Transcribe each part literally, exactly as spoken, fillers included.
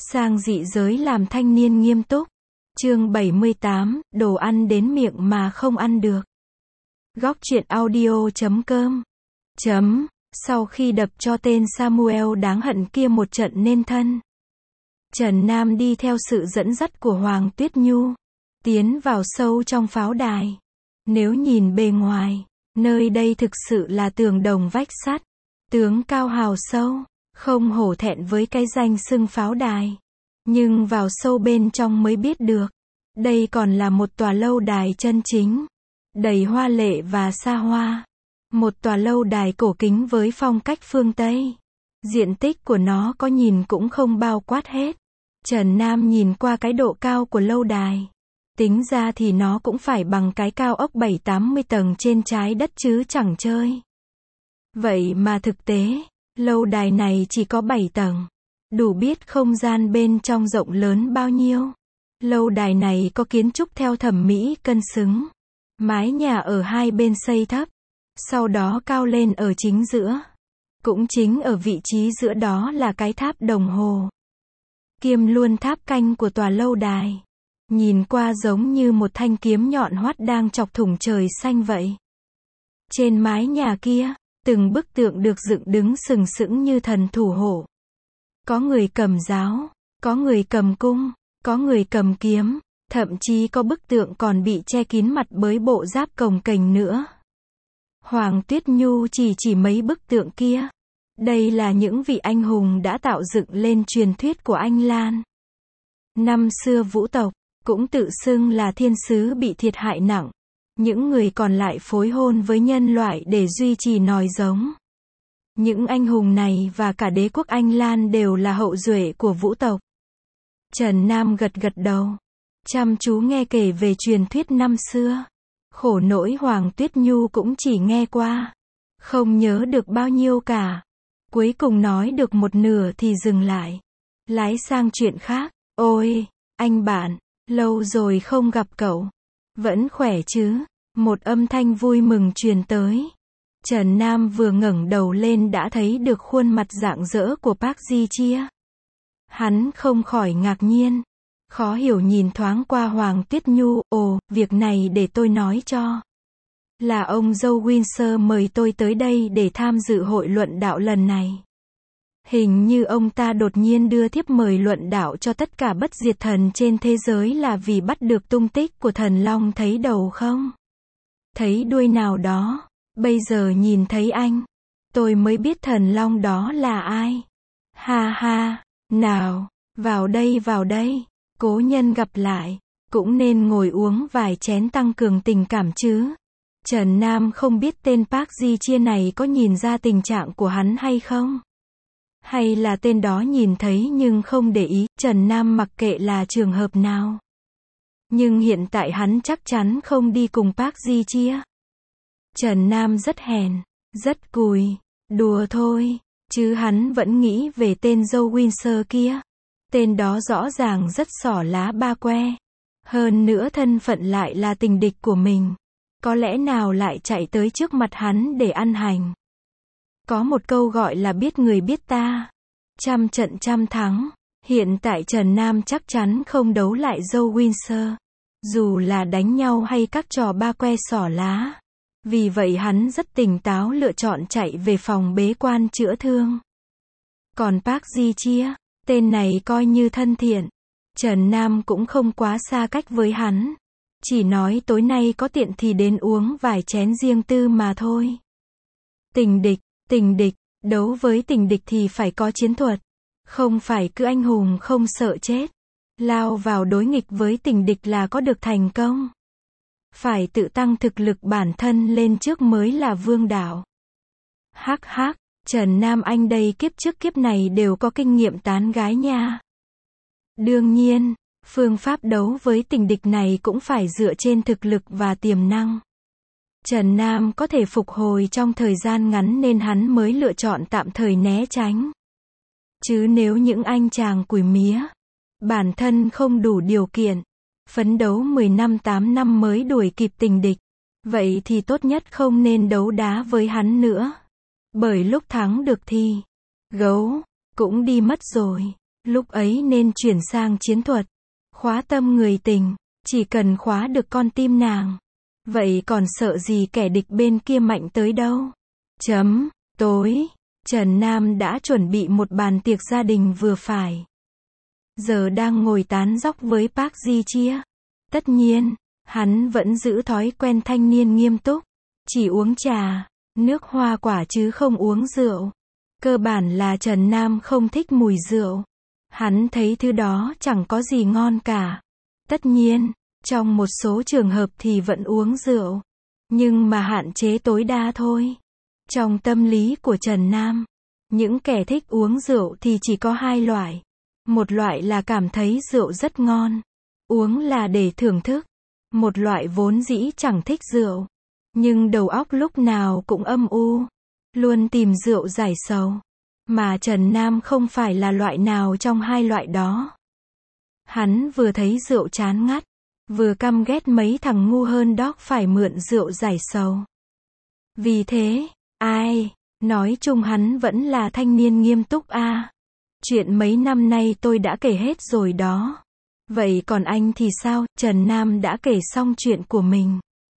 Sang dị giới làm thanh niên nghiêm túc. Chương bảy mươi tám, đồ ăn đến miệng mà không ăn được. Góc truyện audio chấm com. Chấm, sau khi đập cho tên Samuel đáng hận kia một trận nên thân, Trần Nam đi theo sự dẫn dắt của Hoàng Tuyết Nhu, tiến vào sâu trong pháo đài. Nếu nhìn bề ngoài, nơi đây thực sự là tường đồng vách sắt, tướng cao hào sâu, không hổ thẹn với cái danh xưng pháo đài. Nhưng vào sâu bên trong mới biết được, đây còn là một tòa lâu đài chân chính, đầy hoa lệ và xa hoa. Một tòa lâu đài cổ kính với phong cách phương Tây. Diện tích của nó có nhìn cũng không bao quát hết. Trần Nam nhìn qua cái độ cao của lâu đài, tính ra thì nó cũng phải bằng cái cao ốc bảy tám mươi tầng trên trái đất chứ chẳng chơi. Vậy mà thực tế, lâu đài này chỉ có bảy tầng. Đủ biết không gian bên trong rộng lớn bao nhiêu. Lâu đài này có kiến trúc theo thẩm mỹ cân xứng. Mái nhà ở hai bên xây thấp, sau đó cao lên ở chính giữa. Cũng chính ở vị trí giữa đó là cái tháp đồng hồ, kiêm luôn tháp canh của tòa lâu đài. Nhìn qua giống như một thanh kiếm nhọn hoắt đang chọc thủng trời xanh vậy. Trên mái nhà kia, từng bức tượng được dựng đứng sừng sững như thần thủ hộ. Có người cầm giáo, có người cầm cung, có người cầm kiếm, thậm chí có bức tượng còn bị che kín mặt bởi bộ giáp cồng kềnh nữa. Hoàng Tuyết Nhu chỉ chỉ mấy bức tượng kia. Đây là những vị anh hùng đã tạo dựng lên truyền thuyết của Anh Lan. Năm xưa Vũ tộc, cũng tự xưng là thiên sứ bị thiệt hại nặng. Những người còn lại phối hôn với nhân loại để duy trì nòi giống. Những anh hùng này và cả đế quốc Anh Lan đều là hậu duệ của Vũ tộc. Trần Nam gật gật đầu, chăm chú nghe kể về truyền thuyết năm xưa. Khổ nỗi Hoàng Tuyết Nhu cũng chỉ nghe qua, không nhớ được bao nhiêu cả. Cuối cùng nói được một nửa thì dừng lại, lái sang chuyện khác. Ôi, anh bạn, lâu rồi không gặp cậu. Vẫn khỏe chứ? Một âm thanh vui mừng truyền tới. Trần Nam vừa ngẩng đầu lên đã thấy được khuôn mặt rạng rỡ của Park Ji Chia. Hắn không khỏi ngạc nhiên, khó hiểu nhìn thoáng qua Hoàng Tuyết Nhu. Ồ, việc này để tôi nói cho. Là ông dâu Windsor mời tôi tới đây để tham dự hội luận đạo lần này. Hình như ông ta đột nhiên đưa thiếp mời luận đạo cho tất cả bất diệt thần trên thế giới là vì bắt được tung tích của thần long thấy đầu không? Thấy đuôi nào đó. Bây giờ nhìn thấy anh, tôi mới biết thần long đó là ai. Ha ha, nào, vào đây vào đây, cố nhân gặp lại, cũng nên ngồi uống vài chén tăng cường tình cảm chứ. Trần Nam không biết tên Park Ji Chia này có nhìn ra tình trạng của hắn hay không? Hay là tên đó nhìn thấy nhưng không để ý. Trần Nam mặc kệ là trường hợp nào, nhưng hiện tại hắn chắc chắn không đi cùng Park Ji Chia. Trần Nam rất hèn, rất cùi, đùa thôi, chứ hắn vẫn nghĩ về tên dâu Windsor kia. Tên đó rõ ràng rất xỏ lá ba que. Hơn nữa thân phận lại là tình địch của mình. Có lẽ nào lại chạy tới trước mặt hắn để ăn hành. Có một câu gọi là biết người biết ta, trăm trận trăm thắng. Hiện tại Trần Nam chắc chắn không đấu lại dâu Windsor, dù là đánh nhau hay các trò ba que xỏ lá. Vì vậy hắn rất tỉnh táo lựa chọn chạy về phòng bế quan chữa thương. Còn Park Ji Chia, tên này coi như thân thiện. Trần Nam cũng không quá xa cách với hắn. Chỉ nói tối nay có tiện thì đến uống vài chén riêng tư mà thôi. Tình địch, tình địch, đấu với tình địch thì phải có chiến thuật. Không phải cứ anh hùng không sợ chết, lao vào đối nghịch với tình địch là có được thành công. Phải tự tăng thực lực bản thân lên trước mới là vương đạo. Hắc hắc, Trần Nam anh đây kiếp trước kiếp này đều có kinh nghiệm tán gái nha. Đương nhiên, phương pháp đấu với tình địch này cũng phải dựa trên thực lực và tiềm năng. Trần Nam có thể phục hồi trong thời gian ngắn nên hắn mới lựa chọn tạm thời né tránh. Chứ nếu những anh chàng cùi mía, bản thân không đủ điều kiện, phấn đấu mười năm tám năm mới đuổi kịp tình địch, vậy thì tốt nhất không nên đấu đá với hắn nữa. Bởi lúc thắng được thì, gấu, cũng đi mất rồi. Lúc ấy nên chuyển sang chiến thuật. Khóa tâm người tình, chỉ cần khóa được con tim nàng. Vậy còn sợ gì kẻ địch bên kia mạnh tới đâu. Chấm, tối, Trần Nam đã chuẩn bị một bàn tiệc gia đình vừa phải. Giờ đang ngồi tán dóc với Park Ji Chia. Tất nhiên, hắn vẫn giữ thói quen thanh niên nghiêm túc. Chỉ uống trà, nước hoa quả chứ không uống rượu. Cơ bản là Trần Nam không thích mùi rượu. Hắn thấy thứ đó chẳng có gì ngon cả. Tất nhiên, trong một số trường hợp thì vẫn uống rượu. Nhưng mà hạn chế tối đa thôi. Trong tâm lý của Trần Nam, những kẻ thích uống rượu thì chỉ có hai loại. Một loại là cảm thấy rượu rất ngon. Uống là để thưởng thức. Một loại vốn dĩ chẳng thích rượu. Nhưng đầu óc lúc nào cũng âm u. Luôn tìm rượu giải sầu. Mà Trần Nam không phải là loại nào trong hai loại đó. Hắn vừa thấy rượu chán ngắt. Vừa căm ghét mấy thằng ngu hơn đó phải mượn rượu giải sầu. Vì thế, ai, nói chung hắn vẫn là thanh niên nghiêm túc a. À. Chuyện mấy năm nay tôi đã kể hết rồi đó. Vậy còn anh thì sao? Trần Nam đã kể xong chuyện của mình.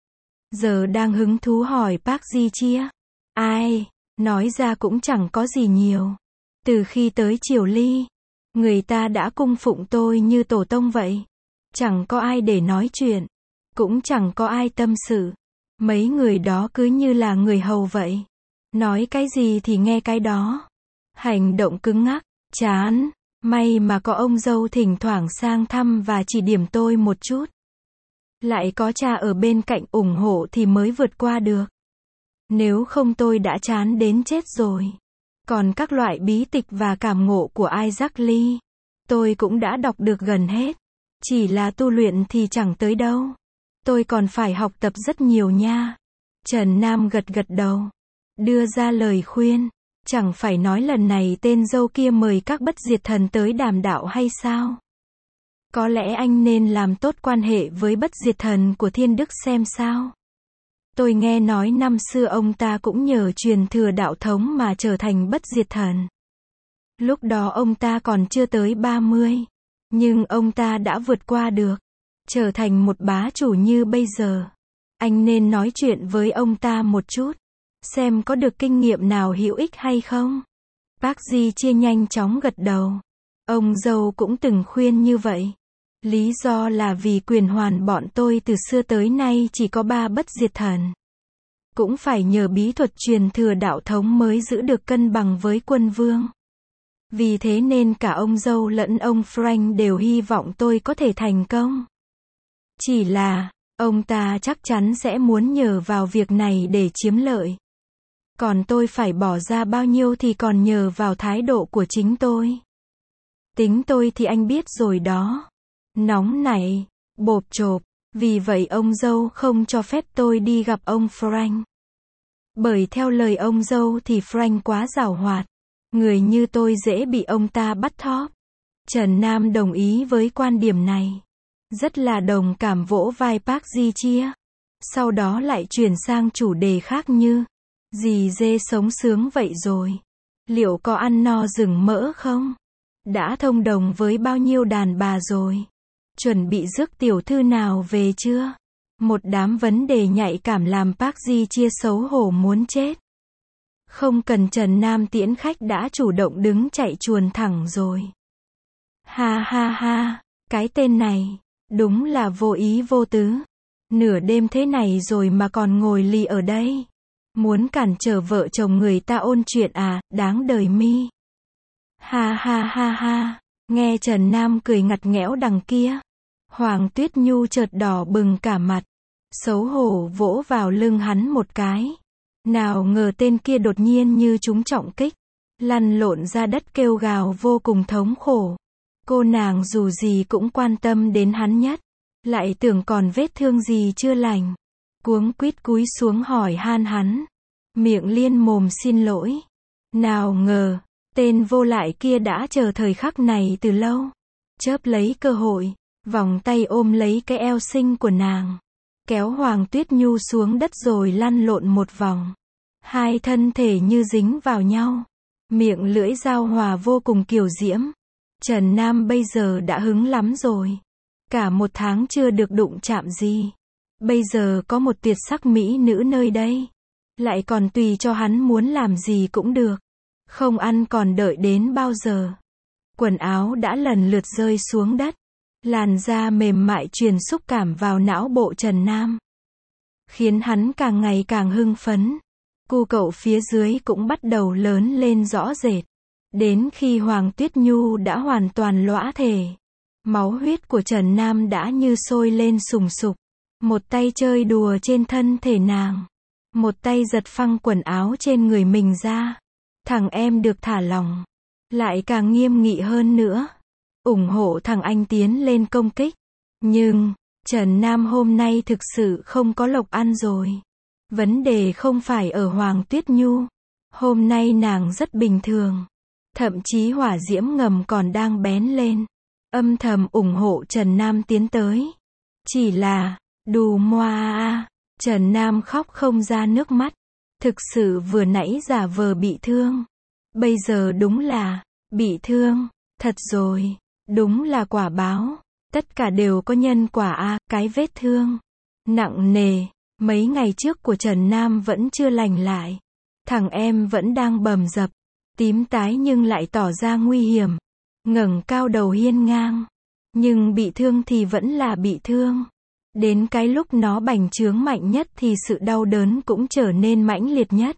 Giờ đang hứng thú hỏi Park Ji Chia. Ai, nói ra cũng chẳng có gì nhiều. Từ khi tới Triều Ly, người ta đã cung phụng tôi như tổ tông vậy. Chẳng có ai để nói chuyện. Cũng chẳng có ai tâm sự. Mấy người đó cứ như là người hầu vậy. Nói cái gì thì nghe cái đó. Hành động cứng ngắc, chán. May mà có ông dâu thỉnh thoảng sang thăm và chỉ điểm tôi một chút. Lại có cha ở bên cạnh ủng hộ thì mới vượt qua được. Nếu không tôi đã chán đến chết rồi. Còn các loại bí tịch và cảm ngộ của Isaac Lee, tôi cũng đã đọc được gần hết. Chỉ là tu luyện thì chẳng tới đâu. Tôi còn phải học tập rất nhiều nha. Trần Nam gật gật đầu. Đưa ra lời khuyên. Chẳng phải nói lần này tên dâu kia mời các bất diệt thần tới đàm đạo hay sao? Có lẽ anh nên làm tốt quan hệ với bất diệt thần của thiên đức xem sao. Tôi nghe nói năm xưa ông ta cũng nhờ truyền thừa đạo thống mà trở thành bất diệt thần. Lúc đó ông ta còn chưa tới ba mươi. Nhưng ông ta đã vượt qua được. Trở thành một bá chủ như bây giờ. Anh nên nói chuyện với ông ta một chút. Xem có được kinh nghiệm nào hữu ích hay không. Park Ji Chia nhanh chóng gật đầu. Ông dâu cũng từng khuyên như vậy. Lý do là vì quyền hoàn bọn tôi từ xưa tới nay chỉ có ba bất diệt thần. Cũng phải nhờ bí thuật truyền thừa đạo thống mới giữ được cân bằng với quân vương. Vì thế nên cả ông dâu lẫn ông Frank đều hy vọng tôi có thể thành công. Chỉ là, ông ta chắc chắn sẽ muốn nhờ vào việc này để chiếm lợi. Còn tôi phải bỏ ra bao nhiêu thì còn nhờ vào thái độ của chính tôi. Tính tôi thì anh biết rồi đó. Nóng nảy, bộp chộp. Vì vậy ông dâu không cho phép tôi đi gặp ông Frank. Bởi theo lời ông dâu thì Frank quá giàu hoạt. Người như tôi dễ bị ông ta bắt thóp. Trần Nam đồng ý với quan điểm này. Rất là đồng cảm vỗ vai Park Ji Chia. Sau đó lại chuyển sang chủ đề khác như. Dì dê sống sướng vậy rồi. Liệu có ăn no rừng mỡ không? Đã thông đồng với bao nhiêu đàn bà rồi? Chuẩn bị rước tiểu thư nào về chưa? Một đám vấn đề nhạy cảm làm Park Ji Chia xấu hổ muốn chết. Không cần Trần Nam tiễn khách đã chủ động đứng chạy chuồn thẳng rồi. Ha ha ha, cái tên này, đúng là vô ý vô tứ. Nửa đêm thế này rồi mà còn ngồi lì ở đây. Muốn cản trở vợ chồng người ta ôn chuyện à, đáng đời mi. Ha ha ha ha, nghe Trần Nam cười ngặt nghẽo đằng kia. Hoàng Tuyết Nhu chợt đỏ bừng cả mặt. Xấu hổ vỗ vào lưng hắn một cái. Nào ngờ tên kia đột nhiên như trúng trọng kích. Lăn lộn ra đất kêu gào vô cùng thống khổ. Cô nàng dù gì cũng quan tâm đến hắn nhất. Lại tưởng còn vết thương gì chưa lành. Cuống quýt cúi xuống hỏi han hắn. Miệng liên mồm xin lỗi. Nào ngờ, tên vô lại kia đã chờ thời khắc này từ lâu. Chớp lấy cơ hội, vòng tay ôm lấy cái eo xinh của nàng. Kéo Hoàng Tuyết Nhu xuống đất rồi lăn lộn một vòng. Hai thân thể như dính vào nhau. Miệng lưỡi giao hòa vô cùng kiều diễm. Trần Nam bây giờ đã hứng lắm rồi. Cả một tháng chưa được đụng chạm gì. Bây giờ có một tuyệt sắc mỹ nữ nơi đây. Lại còn tùy cho hắn muốn làm gì cũng được. Không ăn còn đợi đến bao giờ. Quần áo đã lần lượt rơi xuống đất. Làn da mềm mại truyền xúc cảm vào não bộ Trần Nam. Khiến hắn càng ngày càng hưng phấn. Cu cậu phía dưới cũng bắt đầu lớn lên rõ rệt. Đến khi Hoàng Tuyết Nhu đã hoàn toàn lõa thể. Máu huyết của Trần Nam đã như sôi lên sùng sục. Một tay chơi đùa trên thân thể nàng. Một tay giật phăng quần áo trên người mình ra. Thằng em được thả lỏng. Lại càng nghiêm nghị hơn nữa. ủng hộ thằng anh tiến lên công kích. Nhưng, Trần Nam hôm nay thực sự không có lộc ăn rồi. Vấn đề không phải ở Hoàng Tuyết Nhu. Hôm nay nàng rất bình thường. Thậm chí hỏa diễm ngầm còn đang bén lên. Âm thầm ủng hộ Trần Nam tiến tới. Chỉ là, đù moa a, Trần Nam khóc không ra nước mắt. Thực sự vừa nãy giả vờ bị thương. Bây giờ đúng là, bị thương. Thật rồi, đúng là quả báo. Tất cả đều có nhân quả a, cái vết thương nặng nề, mấy ngày trước của Trần Nam vẫn chưa lành lại. Thằng em vẫn đang bầm dập, tím tái nhưng lại tỏ ra nguy hiểm. Ngẩng cao đầu hiên ngang. Nhưng bị thương thì vẫn là bị thương. Đến cái lúc nó bành trướng mạnh nhất thì sự đau đớn cũng trở nên mãnh liệt nhất.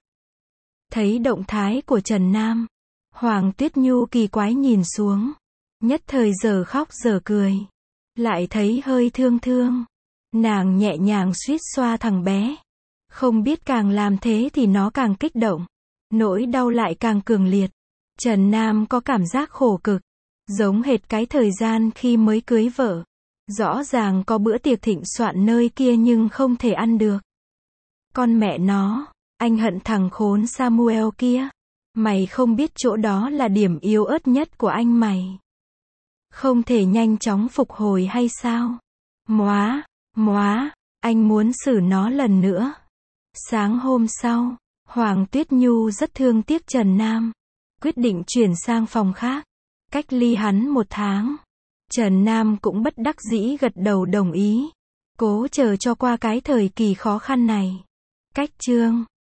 Thấy động thái của Trần Nam, Hoàng Tuyết Nhu kỳ quái nhìn xuống. Nhất thời giờ khóc giờ cười. Lại thấy hơi thương thương. Nàng nhẹ nhàng suýt xoa thằng bé. Không biết càng làm thế thì nó càng kích động. Nỗi đau lại càng cường liệt. Trần Nam có cảm giác khổ cực. Giống hệt cái thời gian khi mới cưới vợ. Rõ ràng có bữa tiệc thịnh soạn nơi kia nhưng không thể ăn được. Con mẹ nó, anh hận thằng khốn Samuel kia. Mày không biết chỗ đó là điểm yếu ớt nhất của anh mày. Không thể nhanh chóng phục hồi hay sao? Móa, móa, anh muốn xử nó lần nữa. Sáng hôm sau, Hoàng Tuyết Nhu rất thương tiếc Trần Nam. Quyết định chuyển sang phòng khác. Cách ly hắn một tháng. Trần Nam cũng bất đắc dĩ gật đầu đồng ý. Cố chờ cho qua cái thời kỳ khó khăn này. Cách chương